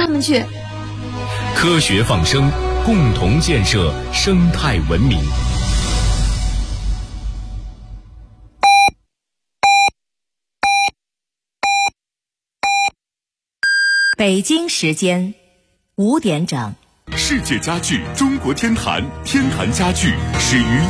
们去。 科学放生，共同建设生态文明。 北京时间5点整。 世界家具中国天坛，天坛家具始于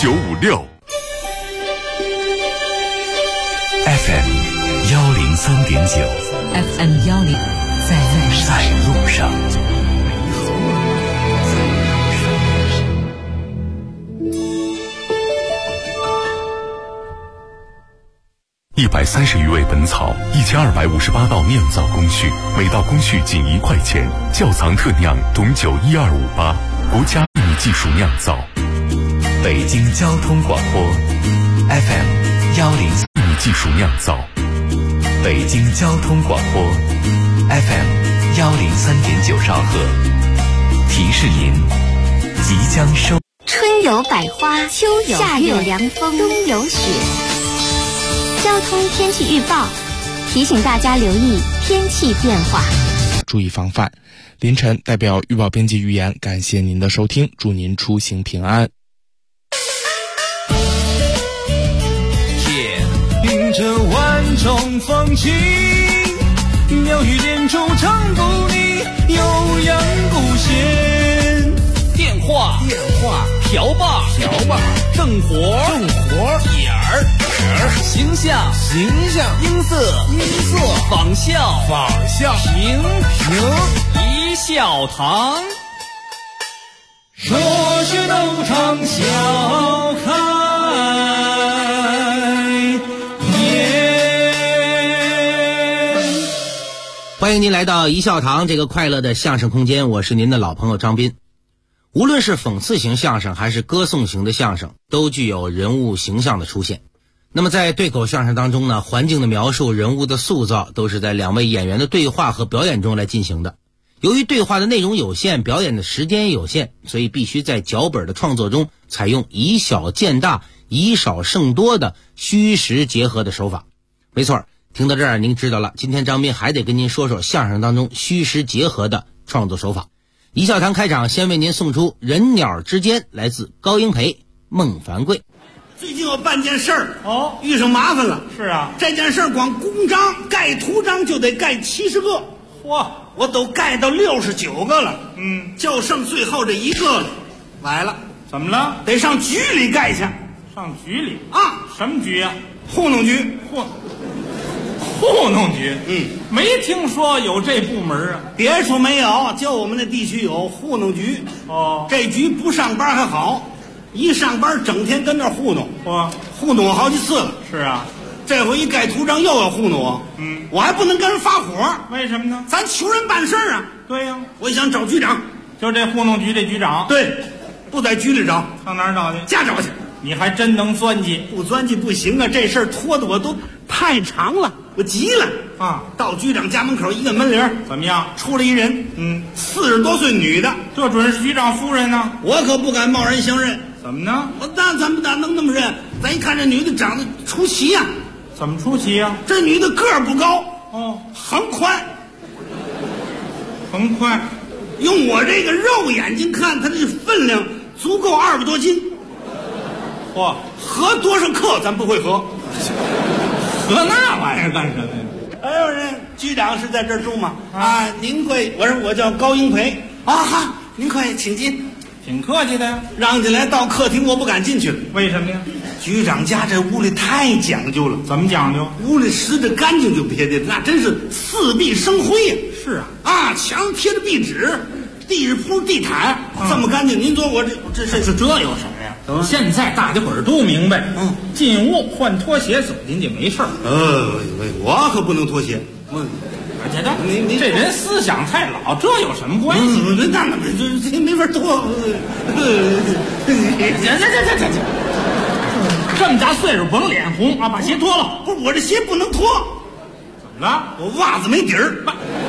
1956。FM 103.9 FM 103 在路上。130余味本草，1258道酿造工序，每道工序仅1块钱。窖藏特酿董酒12588，国家秘密技术酿造。北京交通广播 FM 103秘密技术酿造。北京交通广播 FM 103.9兆赫。提示您即将收。 春有百花，秋有夏有凉风，冬有雪。交通天气预报提醒大家留意天气变化， 注意防范。凌晨代表预报编辑预言，感谢您的收听，祝您出行平安。 迎着万种风情，妙语连珠唱不腻，悠扬古弦。电话瓢把正活点儿形象音色仿效平一笑堂，说学逗唱笑开欢迎您来到一笑堂这个快乐的相声空间，我是您的老朋友张斌。无论是讽刺型相声还是歌颂型的相声，都具有人物形象的出现。那么在对口相声当中呢，环境的描述、人物的塑造都是在两位演员的对话和表演中来进行的。由于对话的内容有限，表演的时间有限，所以必须在脚本的创作中采用以小见大、以少胜多的虚实结合的手法。没错，听到这儿您知道了，今天张斌还得跟您说说相声当中虚实结合的创作手法。一笑堂开场，先为您送出人鸟之间，来自高英培、孟凡贵。 最近我办件事儿遇上麻烦了。 是啊， 这件事儿光公章盖图章就得盖70个，我都盖到69个了，就剩最后这一个了，崴了。 怎么了？ 得上局里盖去。 上局里啊？ 什么局啊？ 糊弄局。 糊弄局，没听说有这部门啊。 别说没有，就我们那地区有糊弄局。这局不上班还好，一上班整天跟那糊弄，糊弄我好几次了。 是啊， 这回一盖图章又要糊弄我，我还不能跟人发火。 为什么呢？ 咱求人办事啊。对呀，我想找局长， 就这糊弄局这局长。 对，不在局里找， 上哪儿找去？ 家找去。 你还真能钻进？ 不钻进不行啊，这事儿拖得我都太长了，我急了啊！到局长家门口一个门铃， 怎么样？ 出来一人，40多岁女的， 这准是局长夫人呢。 我可不敢贸然相认。 怎么呢？ 我咱们哪能那么认？咱一看这女的长得出奇呀。 怎么出奇呀？ 这女的个儿不高，横宽，用我这个肉眼睛看，她这分量足够200多斤。合多少克咱不会合， 合那玩意儿干什么呀？ 哎呦，人局长是在这儿住吗？您贵，我说我叫高英培哈，您快请进。 挺客气的呀。 让进来到客厅，我不敢进去了。 为什么呀？ 局长家这屋里太讲究了。 怎么讲究？ 屋里拾着干净就别的，那真是四壁生辉呀。 是啊， 墙贴着壁纸，地上铺地毯，这么干净。您说我这有什么呀？ 现在大家伙儿都明白，进屋换拖鞋走进去没事儿。 我可不能脱鞋。 您这人思想太老，这有什么关系？ 那这没法脱。 这么大岁数甭脸红啊，把鞋脱了。 不是我这鞋不能脱。 怎么了？ 我袜子没底儿。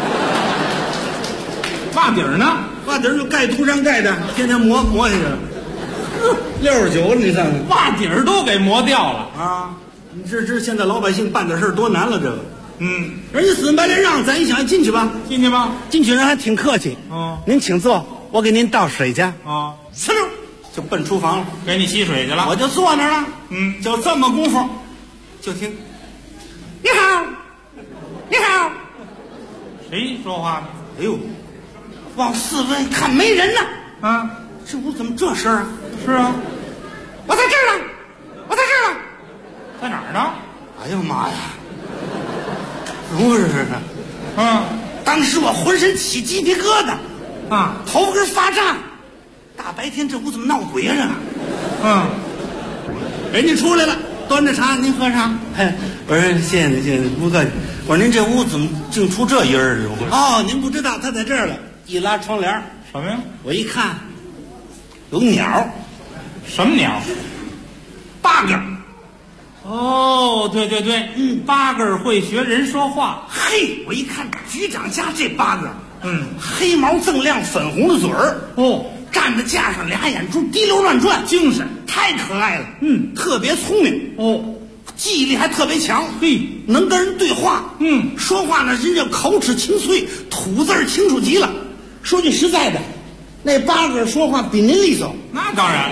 袜底儿呢？ 袜底儿就盖图章盖的，天天磨下去了。69了，你看看， 袜底儿都给磨掉了啊！你这现在老百姓办点事儿多难了，这个人家死乞白赖让咱一想进去吧， 进去吧。 进去人还挺客气。您请坐，我给您倒水去。呲溜就奔厨房了， 给你吸水去了。 我就坐那儿了。就这么功夫，就听，你好，你好。 谁说话呢？ 哎呦，往四围看没人呢。这屋怎么这声啊？ 是啊， 我在这儿了，我在这儿了。 在哪儿呢？ 哎呦妈呀！怎么回事呢？当时我浑身起鸡皮疙瘩，头发根发炸。大白天这屋怎么闹鬼呀？人家出来了，端着茶，您喝茶。我说谢谢您，谢谢您，不客气。我说您这屋怎么净出这音儿？您不知道，他在这儿了。一拉窗帘， 什么呀？ 我一看，有鸟。 什么鸟 ？8个。 哦，对对对，8个会学人说话。 嘿，我一看局长家这8个，黑毛锃亮，粉红的嘴儿，站在架上，俩眼珠滴溜乱转，精神太可爱了。特别聪明。记忆力还特别强。能跟人对话。说话呢，人家口齿清脆，吐字清楚极了。说句实在的，那8个说话比您利索。 那当然。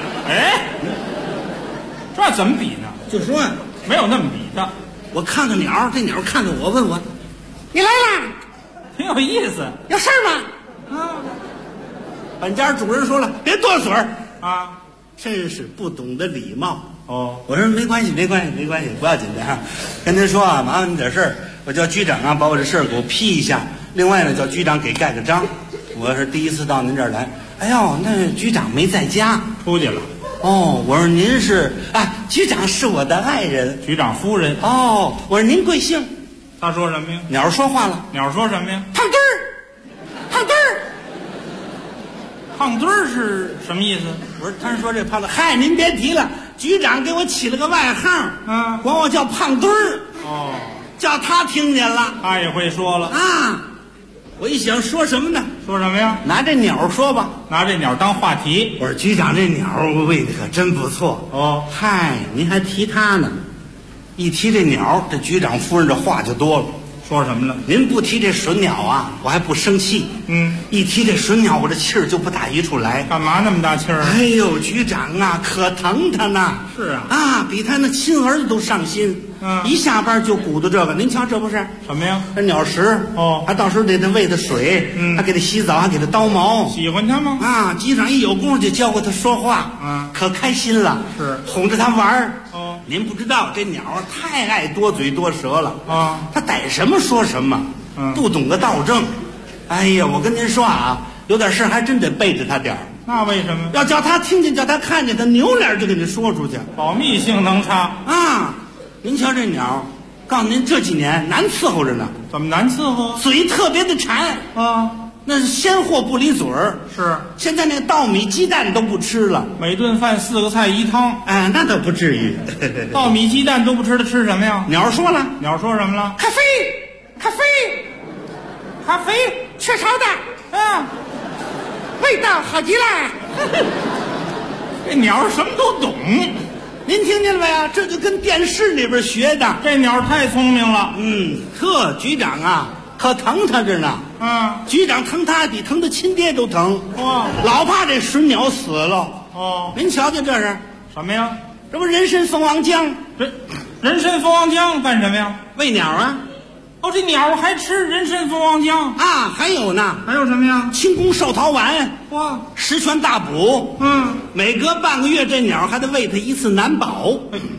这怎么比呢？ 就说呀， 没有那么比的。 我看看鸟，这鸟看看我，问我：“你来啦？” 挺有意思。 有事儿吗？本家主人说了，别多嘴儿真是不懂得礼貌。我说没关系，没关系，没关系，不要紧的。跟您说啊，麻烦您点事儿，我叫局长把我这事儿给我批一下。另外呢，叫局长给盖个章。我是第一次到您这儿来。哎呦，那局长没在家， 出去了。 我说您是局长是我的爱人， 局长夫人。 我说您贵姓？ 他说什么呀？ 鸟说话了。 鸟说什么呀？ 胖墩儿，胖墩儿。 胖墩儿是什么意思？ 我说他说这胖墩，嗨，您别提了，局长给我起了个外号，管我叫胖墩儿。叫他听见了， 他也会说了我一想说什么呢？ 说什么呀？ 拿这鸟说吧， 拿这鸟当话题。 我说局长这鸟喂的可真不错。嗨，您还提他呢？一提这鸟，这局长夫人这话就多了。 说什么了？ 您不提这隼鸟啊，我还不生气。一提这隼鸟，我这气儿就不打一处来。 干嘛那么大气儿？ 哎呦，局长啊，可疼他呢。 是啊。 比他那亲儿子都上心。一下班就鼓捣这个，您瞧这不是什么呀？ 这鸟食。还到时候得喂他水，还给他洗澡，还给他叨毛。 喜欢他吗？ 局长一有功夫就教过他说话。可开心了。 是哄着他玩儿。您不知道这鸟太爱多嘴多舌了他逮什么说什么，不懂得道正。哎呀，我跟您说有点事还真得背着他点儿。 那为什么？ 要叫他听见，叫他看见，他扭脸就给你说出去， 保密性能差您瞧这鸟，告诉您这几年难伺候着呢。 怎么难伺候？ 嘴特别的馋那是鲜货不离嘴儿。 是， 现在那个稻米鸡蛋都不吃了， 每顿饭4个菜1汤。 那倒不至于。 稻米鸡蛋都不吃，他吃什么呀？ 鸟说了， 鸟说什么了？ 咖啡，咖啡， 咖啡， 雀巢的，味道好极了。 这鸟什么都懂， 您听见了没有？这就跟电视里边学的。 这鸟太聪明了。 局长可疼他着呢。局长疼他比疼他亲爹都疼。老怕这隼鸟死了。您瞧瞧这是什么呀？ 这不人参蜂王浆？ 人参蜂王浆干什么呀？ 喂鸟啊。 这鸟还吃人参蜂王浆还有呢。 还有什么呀？ 清宫寿桃丸。十全大补。每隔半个月这鸟还得喂它一次难保。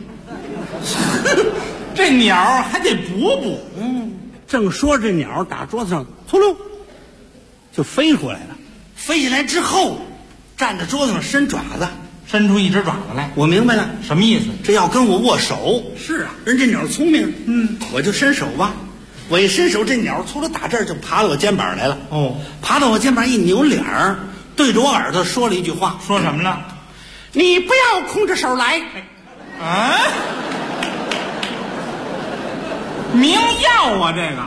这鸟还得补。 正说这鸟打桌子上秃噜就飞回来了，飞起来之后站在桌子上伸爪子， 伸出一只爪子来。 我明白了， 什么意思？ 这要跟我握手。 是人这鸟聪明。我就伸手吧，我一伸手，这鸟从这打这儿就爬到我肩膀来了。爬到我肩膀一扭脸儿，对着我耳朵说了一句话。 说什么呢？ 你不要空着手来。 明药啊，这个。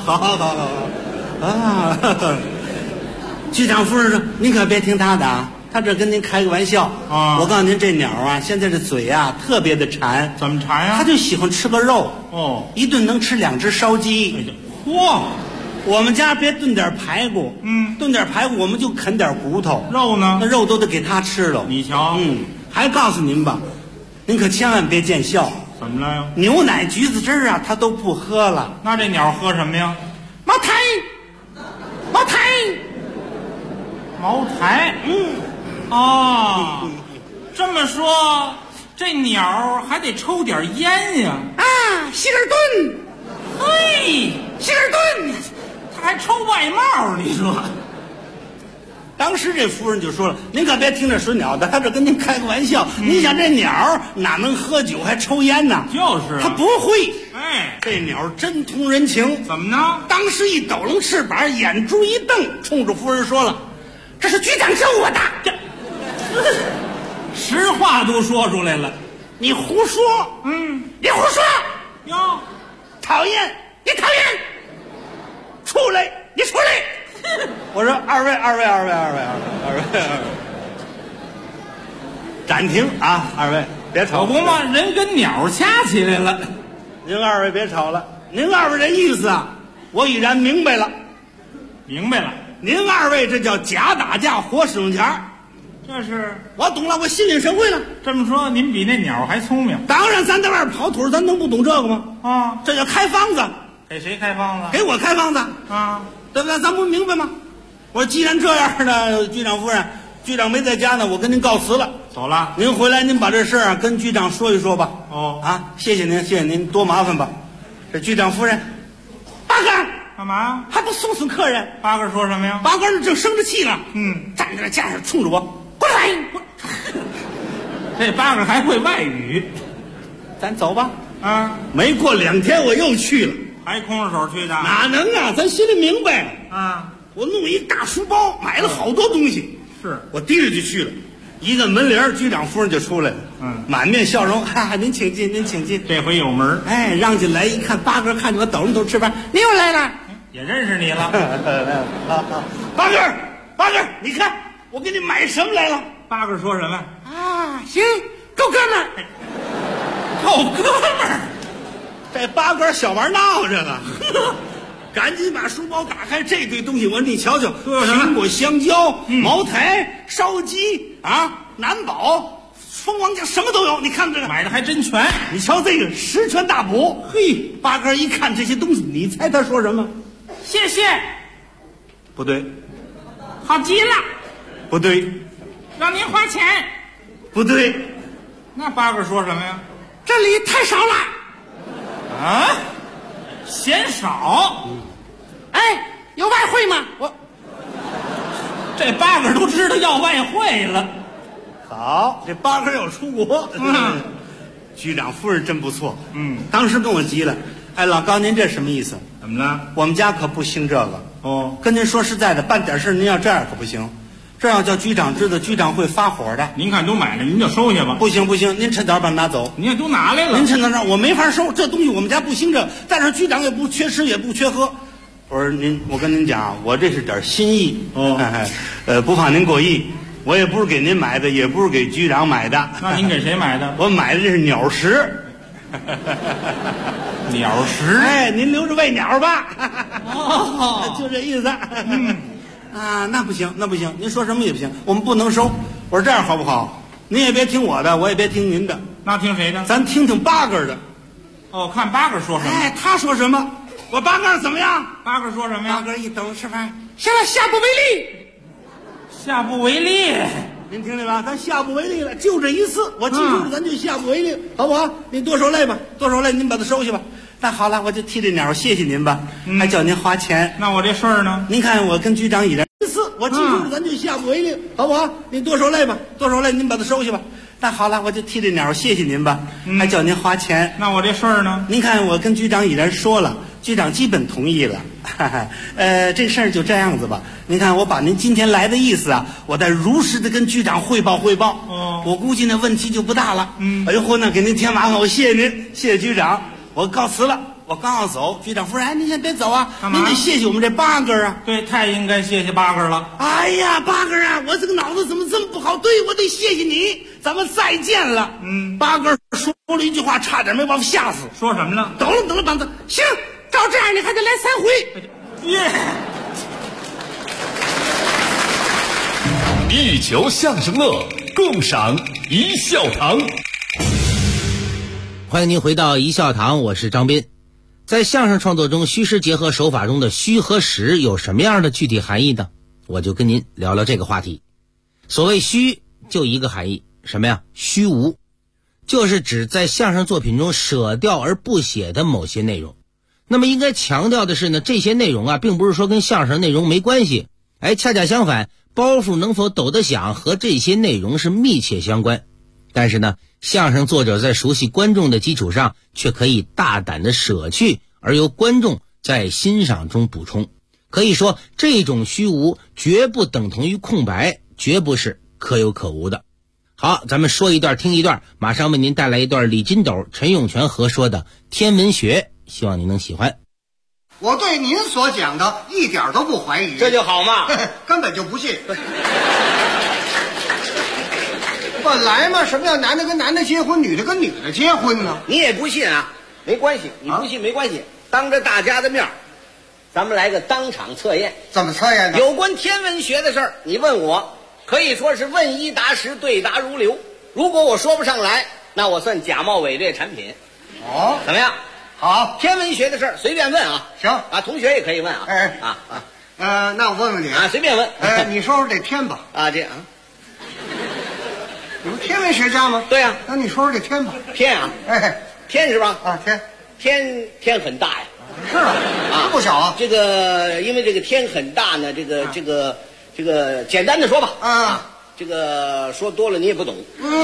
好局长夫人说：“您可别听他的他这跟您开个玩笑啊。 我告诉您，这鸟啊，现在这嘴啊特别的馋。 怎么馋呀？ 他就喜欢吃个肉。 哦， 一顿能吃2只烧鸡。 嚯！ 我们家别炖点排骨，炖点排骨我们就啃点骨头， 肉呢？ 那肉都得给他吃了。 你瞧， 还告诉您吧，您可千万别见笑。 怎么了呀？ 牛奶、橘子汁啊，他都不喝了。 那这鸟喝什么呀？ 茅台，茅台， 茅台。哦，这么说，这鸟还得抽点烟呀？ 啊，希尔顿， 嘿， 希尔顿， 他还抽外帽，你说？ 当时这夫人就说了：“您可别听这水鸟的，他这跟您开个玩笑。你想这鸟哪能喝酒还抽烟呢？ 就是他不会。 哎， 这鸟真通人情。 怎么呢？ 当时一抖楞翅膀，眼珠一瞪，冲着夫人说了：‘这是局长教我的。’这实话都说出来了。 你胡说。你胡说。 哟， 讨厌，你讨厌。出来，你出来。”我说二位，暂停啊！二位别吵， 可不嘛，人跟鸟掐起来了。 您二位别吵了，您二位这意思啊，我已然明白了。 明白了， 您二位这叫假打架，活使用钱。 这是我懂了，我心领神会了。 这么说，您比那鸟还聪明。 当然，咱在外边跑腿，咱能不懂这个吗？ 啊， 这叫开方子。 给谁开方子？ 给我开方子啊。 对不对？咱不明白吗？我说既然这样呢，局长夫人，局长没在家呢，我跟您告辞了， 走了。 您回来，您把这事儿跟局长说一说吧。 哦， 啊，谢谢您，谢谢您，多麻烦吧。这局长夫人，八哥干嘛？ 还不送客人？ 八哥说什么呀？ 八哥正生着气呢，站在那架上冲着我，过来。 这八哥还会外语。 咱走吧。 啊， 没过2天我又去了。 还空着手去的？ 哪能啊！咱心里明白啊！ 我弄一大书包，买了好多东西。 是我提着就去了，一个门帘，局长夫人就出来了。满面笑容，哈哈，您请进，您请进。 这回有门。 哎，让进来一看，八哥看见我抖着头吃饭，你又来了， 也认识你了。 八哥，你看我给你买什么来了？ 八哥说什么？ 啊，行，够哥们儿， 够哥们儿。 这八哥小玩闹这个，赶紧把书包打开，这堆东西我说你瞧瞧，苹果、香蕉、茅台、烧鸡啊，南宝、蜂王浆，什么都有。你看这个买的还真全。 你瞧这个十全大补。嘿，八哥一看这些东西，你猜他说什么？ 谢谢。 不对。 好极了。 不对。 让您花钱。 不对。 那八哥说什么呀？ 这里太少了。 啊，嫌少。 哎，有外汇吗？我这八哥都知道要外汇了。 好，这八哥要出国。局长夫人真不错。当时跟我急了。哎，老高，您这什么意思？ 怎么了？ 我们家可不兴这个。 哦， 跟您说实在的，办点事您要这样可不行。这要叫局长知道，局长会发火的。 您看都买了，您就收下吧。 不行，您趁早把它拿走。 您也都拿来了。 您趁早让我没法收，这东西我们家不兴这，但是局长也不缺吃，也不缺喝。我说我跟您讲，我这是点心意。不怕您过意，我也不是给您买的，也不是给局长买的。 那您给谁买的？ 我买的这是鸟食。 鸟食？ 哎，您留着喂鸟吧。就这意思。啊，那不行，您说什么也不行，我们不能收。我说这样好不好？您也别听我的，我也别听您的。 那听谁的？ 咱听听八哥的。 哦，看八哥说什么？ 哎，他说什么？我八哥怎么样？ 八哥说什么呀？ 八哥一抖吃饭，行了，下不为例。 下不为例。 您听见吧？咱下不为例了，就这一次，我记住了，咱就下不为例，好不好？您多受累吧，多受累，您把它收下吧。那好了，我就替这鸟谢谢您吧，还叫您花钱。 那我这事儿呢？ 您看我跟局长已然一次，我记住了，咱就下不为例，好不好？您多受累吧，多受累，您把它收下吧。那好了，我就替这鸟谢谢您吧，还叫您花钱。 那我这事儿呢？ 您看我跟局长已然说了，局长基本同意了。这事儿就这样子吧。您看我把您今天来的意思啊，我再如实的跟局长汇报。我估计那问题就不大了。哎呦嚯，那给您添麻烦，我谢谢您，谢谢局长，我告辞了。 我刚要走，局长夫人，您先别走啊， 干嘛您得谢谢我们这八哥啊。 对，太应该谢谢八哥了。 哎呀，八哥啊，我这个脑子怎么这么不好？对，我得谢谢你，咱们再见了。八哥说了一句话，差点没把我吓死。 说什么了？ 等了，梆子，行，照这样你还得来3回。 耶！ 一球相声乐，共赏一笑堂。 欢迎您回到一笑堂，我是张斌。在相声创作中，虚实结合手法中的虚和实有什么样的具体含义呢？我就跟您聊聊这个话题。所谓虚，就一个含义，什么呀？虚无，就是指在相声作品中舍掉而不写的某些内容。那么应该强调的是呢，这些内容啊，并不是说跟相声内容没关系，恰恰相反，包袱能否抖得响和这些内容是密切相关。但是呢，相声作者在熟悉观众的基础上，却可以大胆的舍去，而由观众在欣赏中补充。可以说，这种虚无绝不等同于空白，绝不是可有可无的。好，咱们说一段听一段，马上为您带来一段李金斗、陈永泉合说的天文学，希望您能喜欢。 我对您所讲的一点都不怀疑， 这就好嘛。 根本就不信。本来嘛，什么叫男的跟男的结婚，女的跟女的结婚呢？ 你也不信啊？没关系，你不信没关系。当着大家的面，咱们来个当场测验。 怎么测验呢？ 有关天文学的事儿，你问我，可以说是问一答十，对答如流。如果我说不上来，那我算假冒伪劣产品。 哦， 怎么样？ 好， 天文学的事儿随便问啊。 行啊，同学也可以问啊。 那我问问你啊，随便问。 你说说这天吧。 啊，这样。 你不天文学家吗？ 对呀。 那你说说这天吧。 天啊，天是吧？ 啊， 天很大呀。 是啊，不小啊。 这个因为这个天很大呢，这个简单的说吧。这个说多了你也不懂。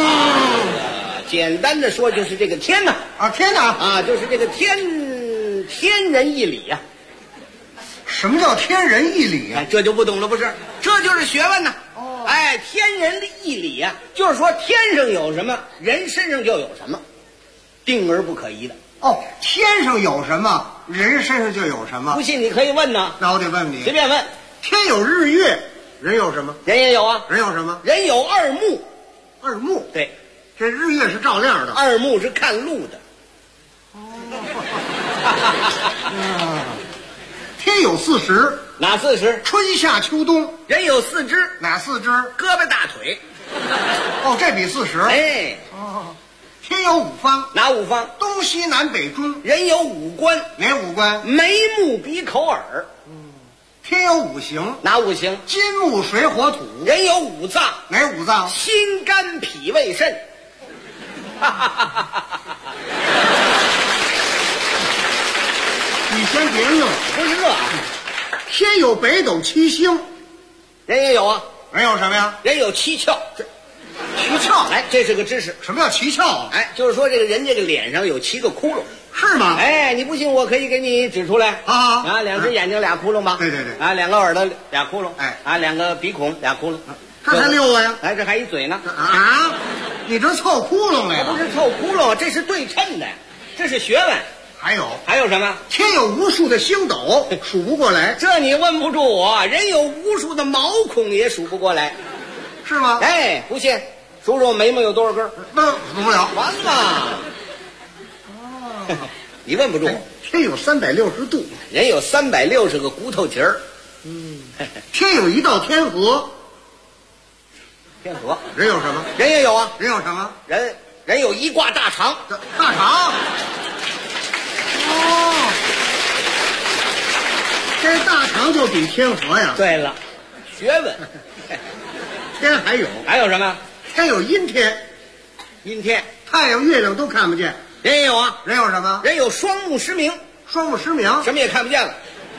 简单的说就是这个天呢。 天哪。 就是这个天人一理呀。 什么叫天人一理啊？ 这就不懂了，不是？这就是学问呢。天人一理呀，就是说天上有什么，人身上就有什么，定而不可移的。 天上有什么，人身上就有什么。 不信你可以问呢。 那我得问你， 随便问。 天有日月，人有什么？ 人也有啊。 人有什么？ 人有二目。 二目？ 对， 这日月是照亮的， 二目是看路的。 天有40， 哪40？ 春夏秋冬。 人有4肢， 哪4肢？ 胳膊大腿。 这比40。天有5方， 哪5方？ 东西南北中。 人有5官， 哪5官？ 眉目鼻口耳。 天有5行， 哪5行？ 金木水火土。 人有5脏， 哪5脏？ 心肝脾胃肾。 你先别乐， 不是乐啊。 天有北斗7星， 人也有啊。 人有什么呀？ 人有7窍。 7窍？ 这是个知识。 什么叫7窍啊？ 就是说这个人这个脸上有7个窟窿。 是吗？ 你不信我可以给你指出来。2只眼睛俩窟窿吧。 对。 2个耳朵俩窟窿。2个鼻孔俩窟窿。 这才6个呀。 这还一嘴呢。 你这凑窟窿来了？ 不是凑窟窿，这是对称的，这是学问。还有什么？ 天有无数的星斗，数不过来。 这你问不住我。人有无数的毛孔，也数不过来。 是吗？ 不信，数数眉毛有多少根？ 那数不了。 完了。你问不住我。 天有360度， 人有360个骨头节儿。 天有一道天河。 天河。 人有什么？ 人也有啊。 人有什么？ 人有一挂大肠。 大肠。这大肠就比天河呀。 对了，学问。 天还有什么？ 天有阴天。 阴天， 太阳月亮都看不见。 人也有啊。 人有什么？ 人有双目失明。 双目失明， 什么也看不见了。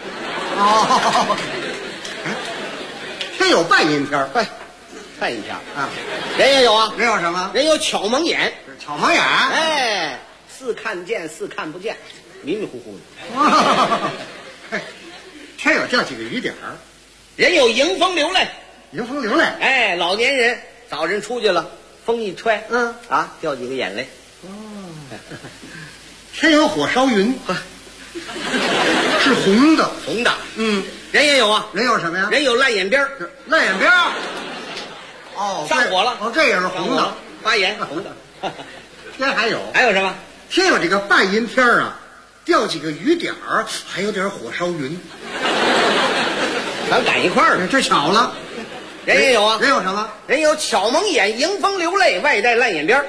天有半阴天。 半阴天人也有啊。 人有什么？ 人有巧蒙眼。 巧蒙眼。 似看见似看不见，迷迷糊糊的。 天有这几个雨点儿。 人有迎风流泪。 迎风流泪。 老年人早晨出去了，风一吹，掉几个眼泪。 天有火烧云。 是红的。 红的，人也有啊。 人有什么呀？ 人有烂眼边儿， 烂眼边儿。哦， 上火了。 哦，这也是红的， 发炎，红的。 天还有什么？ 天有这个半阴天啊，掉几个雨点儿，还有点火烧云。 咱赶一块儿了， 这巧了。 人也有啊。 人有什么？ 人有巧蒙眼，迎风流泪，外带烂眼边儿。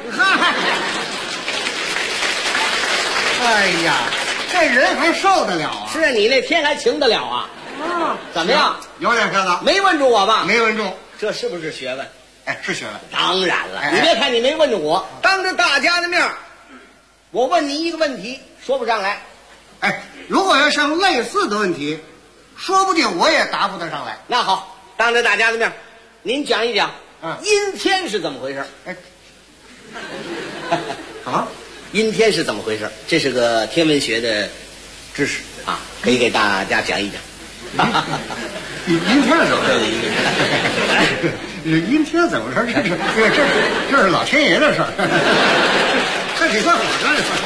哎呀，这人还受得了啊？ 是啊，你那天还晴得了啊？怎么样？ 有点片子。 没问住我吧？ 没问住。 这是不是学问？ 哎，是学问。 当然了，你别看你没问住我，当着大家的面儿，我问你一个问题，说不上来。 哎，如果要像类似的问题，说不定我也答不得上来。 那好，当着大家的面，您讲一讲，阴天是怎么回事？ 哎，啊， 阴天是怎么回事？这是个天文学的知识啊，可以给大家讲一讲。 阴天怎么回事？阴天怎么回事？这是老天爷的事儿，这得算我的事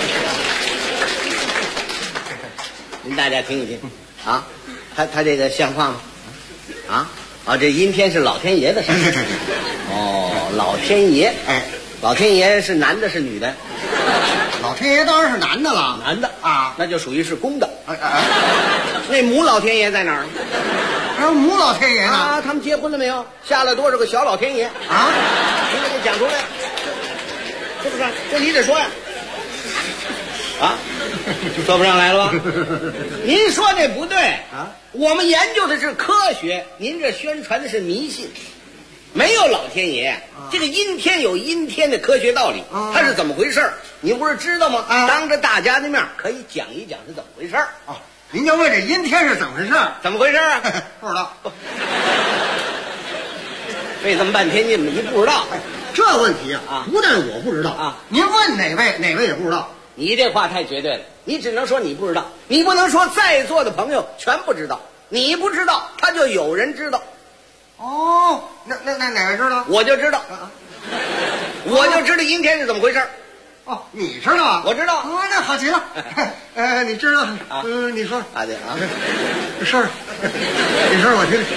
儿。 您大家听一听啊，他这个像话吗？这阴天是老天爷的事儿。 对。 哦，老天爷，老天爷是男的是女的？ 老天爷当然是男的了。 男的啊， 那就属于是公的。那母老天爷在哪儿？ 母老天爷呢？ 他们结婚了没有？下了多少个小老天爷啊？你得给讲出来，是不是？这你得说呀。说不上来了吧？您说这不对啊！我们研究的是科学，您这宣传的是迷信。没有老天爷，这个阴天有阴天的科学道理，它是怎么回事？你不是知道吗？当着大家的面可以讲一讲是怎么回事。 您就问这阴天是怎么回事？ 怎么回事啊？ 不知道。 费这么半天劲，你不知道？ 这问题啊，不但我不知道您问哪位也不知道。 你这话太绝对了，你只能说你不知道，你不能说在座的朋友全不知道。你不知道，他就有人知道。 哦，那哪位知道？ 我就知道，我就知道阴天是怎么回事。 你知道啊？ 我知道。 那好极了。你知道？你说对啊， 这事儿，你说我听听。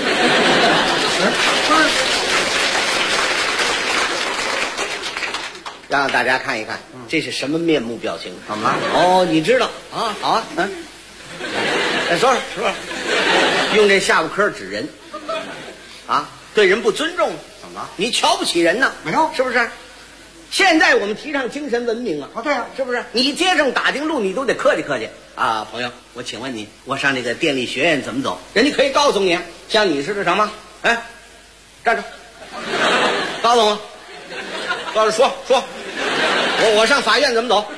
让大家看一看，这是什么面目表情？ 怎么了？ 你知道啊？好啊，说，用这下巴颏指人，对人不尊重， 怎么了？ 你瞧不起人呢？ 没有， 是不是？现在我们提倡精神文明啊！ 对啊， 是不是？你街上打听路，你都得客气客气啊，朋友，我请问你，我上这个电力学院怎么走？人家可以告诉你，像你似的什么？站着，告诉我，说，我上法院怎么走？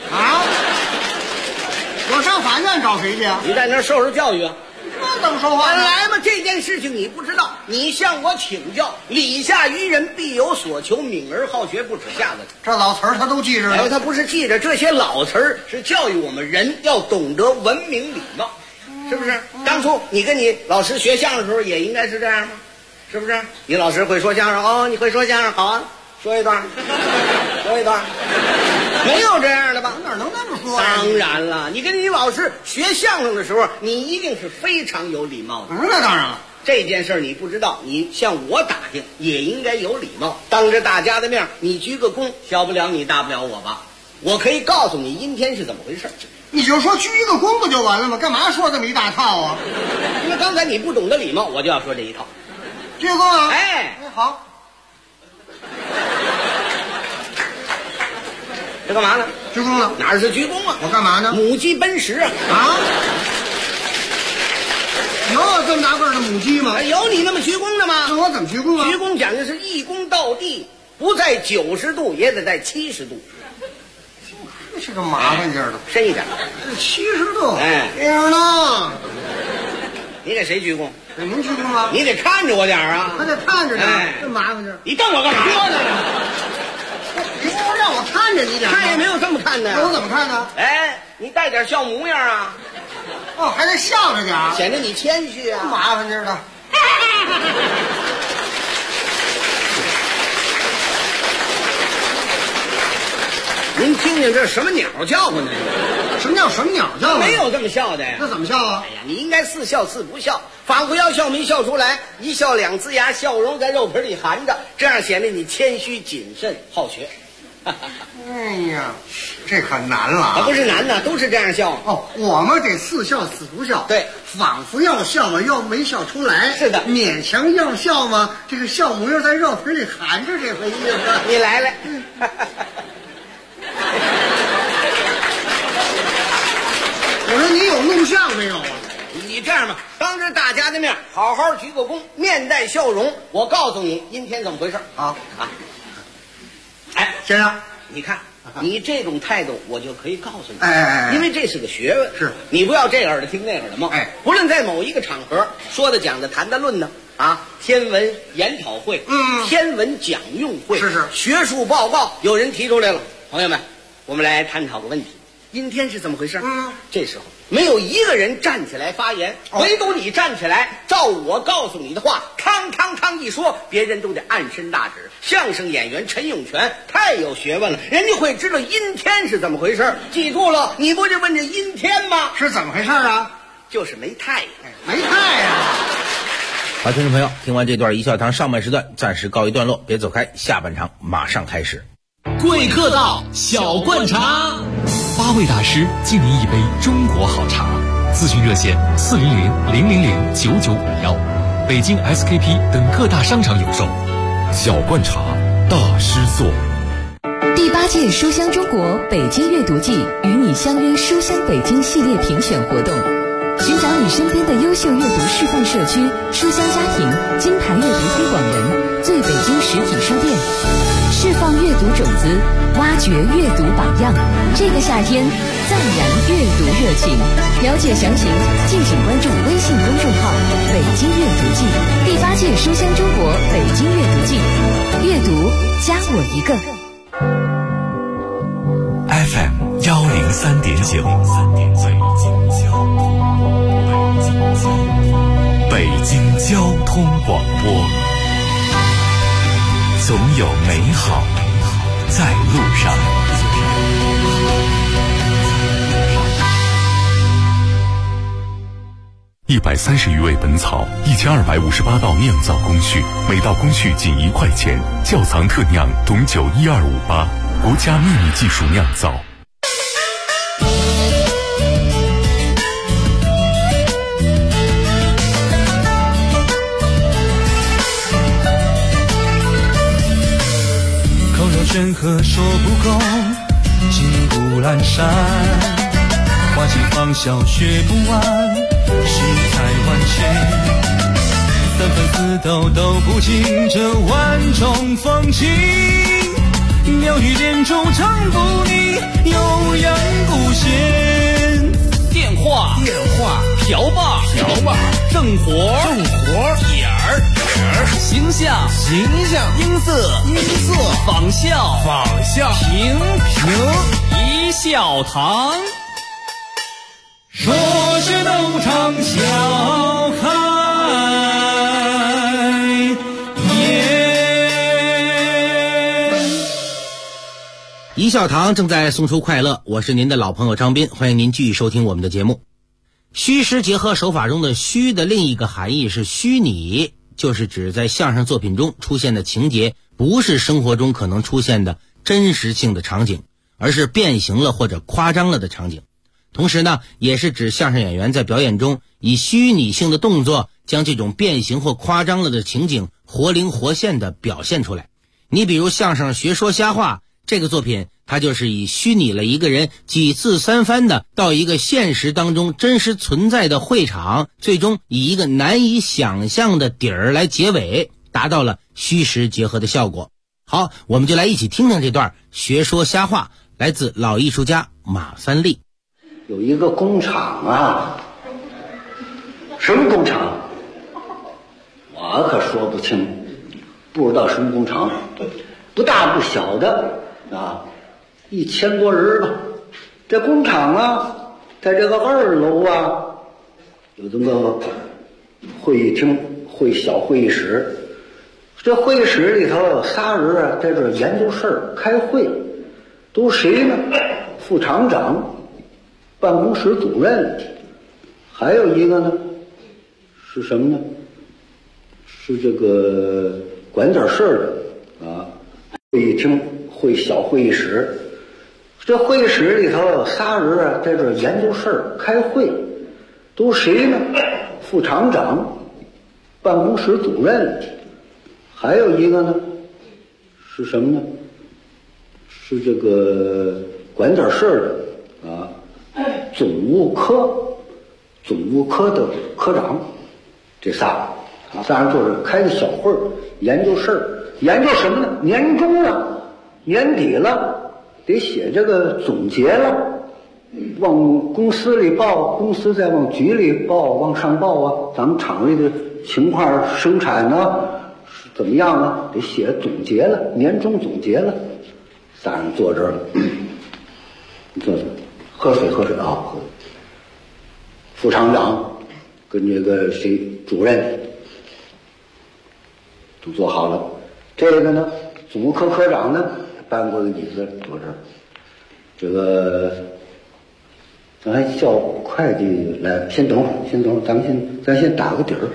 我上法院找谁去啊？ 你在那儿受教育啊？ 那怎么说话？ 来嘛，这件事情你不知道，你向我请教。礼下于人，必有所求。敏而好学，不耻下问。 这老词儿他都记着呢。 他不是记着，这些老词儿是教育我们人要懂得文明礼貌，是不是？当初你跟你老师学相声的时候，也应该是这样吗？是不是？你老师会说相声，你会说相声，好啊，说一段。没有这样的吧？ 哪能那么说？ 当然了，你跟你老师学相声的时候，你一定是非常有礼貌的。 那当然了， 这件事你不知道，你向我打听也应该有礼貌。当着大家的面，你鞠个躬，小不了你，大不了我吧。我可以告诉你阴天是怎么回事。 你就说鞠一个躬不就完了吗？干嘛说这么一大套啊？ 因为刚才你不懂得礼貌，我就要说这一套。 鞠躬啊！好。 这干嘛呢？ 鞠躬了。 哪是鞠躬啊？ 我干嘛呢？ 母鸡奔食啊！ 有我这么大个儿的母鸡吗？ 有你那么鞠躬的吗？ 那我怎么鞠躬啊？ 鞠躬讲的是一躬到地，不在90度，也得在70度。 这是个麻烦劲儿的， 深一点。 这70度。这样呢？ 你给谁鞠躬？ 给您鞠躬吗？ 你得看着我点啊！ 还得看着呢，这麻烦劲儿。 你瞪我干嘛？ 你不让我看着你点， 看也没有这么看的。 我怎么看呢？ 你带点笑模样啊！ 还得笑着点， 显得你谦虚啊！ 麻烦劲儿的。 您听听这什么鸟叫唤呢？ 什么叫什么鸟叫唤？ 没有这么笑的呀。 那怎么笑啊？ 哎呀，你应该似笑似不笑，仿佛要笑没笑出来，一笑两呲牙，笑容在肉皮里含着，这样显得你谦虚谨慎好学。 哎呀，这可难了啊！ 不是难呐，都是这样笑。 哦，我们得似笑似不笑。 对， 仿佛要笑嘛，又没笑出来。 是的， 勉强要笑嘛，这个笑模样在肉皮里含着，这回意思。 你来来。 我说你有录像没有啊？ 你这样吧，当着大家的面好好鞠个躬，面带笑容。我告诉你，阴天怎么回事啊？哎， 先生， 你看，你这种态度，我就可以告诉你，因为这是个学问。 是， 你不要这耳朵听那耳朵冒。不论在某一个场合说的、讲的、谈的、论的天文研讨会，天文讲用会， 是学术报告，有人提出来了，朋友们，我们来探讨个问题：阴天是怎么回事？这时候没有一个人站起来发言，唯独你站起来，照我告诉你的话，康康康一说，别人都得暗伸大指。相声演员陈永泉太有学问了，人家会知道阴天是怎么回事。记住了，你不就问这阴天吗？ 是怎么回事啊？ 就是没太阳， 没太阳。 好，听众朋友，听完这段一笑堂上半时段暂时告一段落，别走开，下半场马上开始。 贵客到，小灌茶，8位大师敬您一杯中国好茶。咨询热线400-000-9951，北京 SKP 等各大商场有售。小灌茶，大师座。 第8届书香中国北京阅读季与你相约书香北京系列评选活动，寻找你身边的优秀阅读示范社区、书香家庭、金牌阅读推广人、最北京实体书店，释放阅读种子，挖掘阅读榜样。这个夏天，暂燃阅读热情。了解详情，敬请关注微信公众号“北京阅读季”。第8届书香中国北京阅读季，阅读加我一个。 FM 103.9，北京交通广播，总有美好在路上。130余味本草，1258道酿造工序，每道工序仅1块钱。窖藏特酿董酒12588，国家秘密技术酿造。 口若悬河说不够，金不阑珊，花期芳笑学不完，世态万千，三分四斗都不尽这万种风情，妙语连珠唱不腻，悠扬不闲。 电话瓢把正活点儿形象音色仿效平一笑堂， 说是都唱笑开一笑堂正在送出快乐，我是您的老朋友张斌，欢迎您继续收听我们的节目。虚实结合手法中的虚的另一个含义是虚拟，就是指在相声作品中出现的情节不是生活中可能出现的真实性的场景，而是变形了或者夸张了的场景。同时呢，也是指相声演员在表演中以虚拟性的动作将这种变形或夸张了的情景活灵活现地表现出来。你比如相声学说瞎话这个作品，它就是以虚拟了一个人几次三番的到一个现实当中真实存在的会场，最终以一个难以想象的底儿来结尾，达到了虚实结合的效果。好，我们就来一起听听这段学说瞎话，来自老艺术家马三立。 有一个工厂啊，什么工厂？我可说不清，不知道什么工厂，不大不小的啊，1000多人吧。这工厂啊，在这个2楼啊，有这么会议厅、小会议室。这会议室里头有仨人啊，在这研究事儿、开会。 都谁呢？副厂长、办公室主任，还有一个呢，是什么呢？是这个管点事儿的啊，会议厅、小会议室。这会议室里头有仨人啊，在这研究事儿、开会，都谁呢？副厂长、办公室主任，还有一个呢，是什么呢？是这个管点事儿的啊，总务科的科长，这仨人坐着开个小会儿，研究事儿，研究什么呢？年终了，年底了，得写这个总结了，往公司里报，公司再往局里报，往上报啊，咱们厂里的情况、生产呢怎么样啊？得写总结了，年终总结了。仨人坐这儿了，你坐着，喝水啊，喝。副厂长跟这个谁主任都坐好了，这个呢，总务科科长呢搬过个椅子坐这儿。这个咱还叫会计来，先等会儿，咱先打个底儿，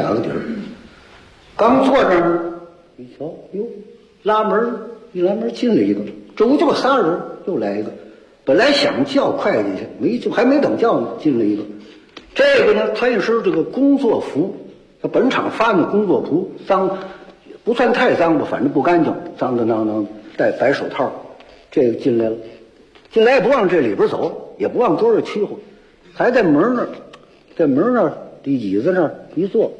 刚坐这儿，一瞧，哟，一拉门进来一个，这不就仨人，又来一个。本来想叫会计去，还没等叫呢，进来一个。这个呢，穿一身这个工作服，他本厂发的工作服，脏，不算太脏吧，反正不干净，脏脏当当，戴白手套。这个进来了，进来也不往这里边走，也不往桌上欺负，还在门那儿，这椅子那儿一坐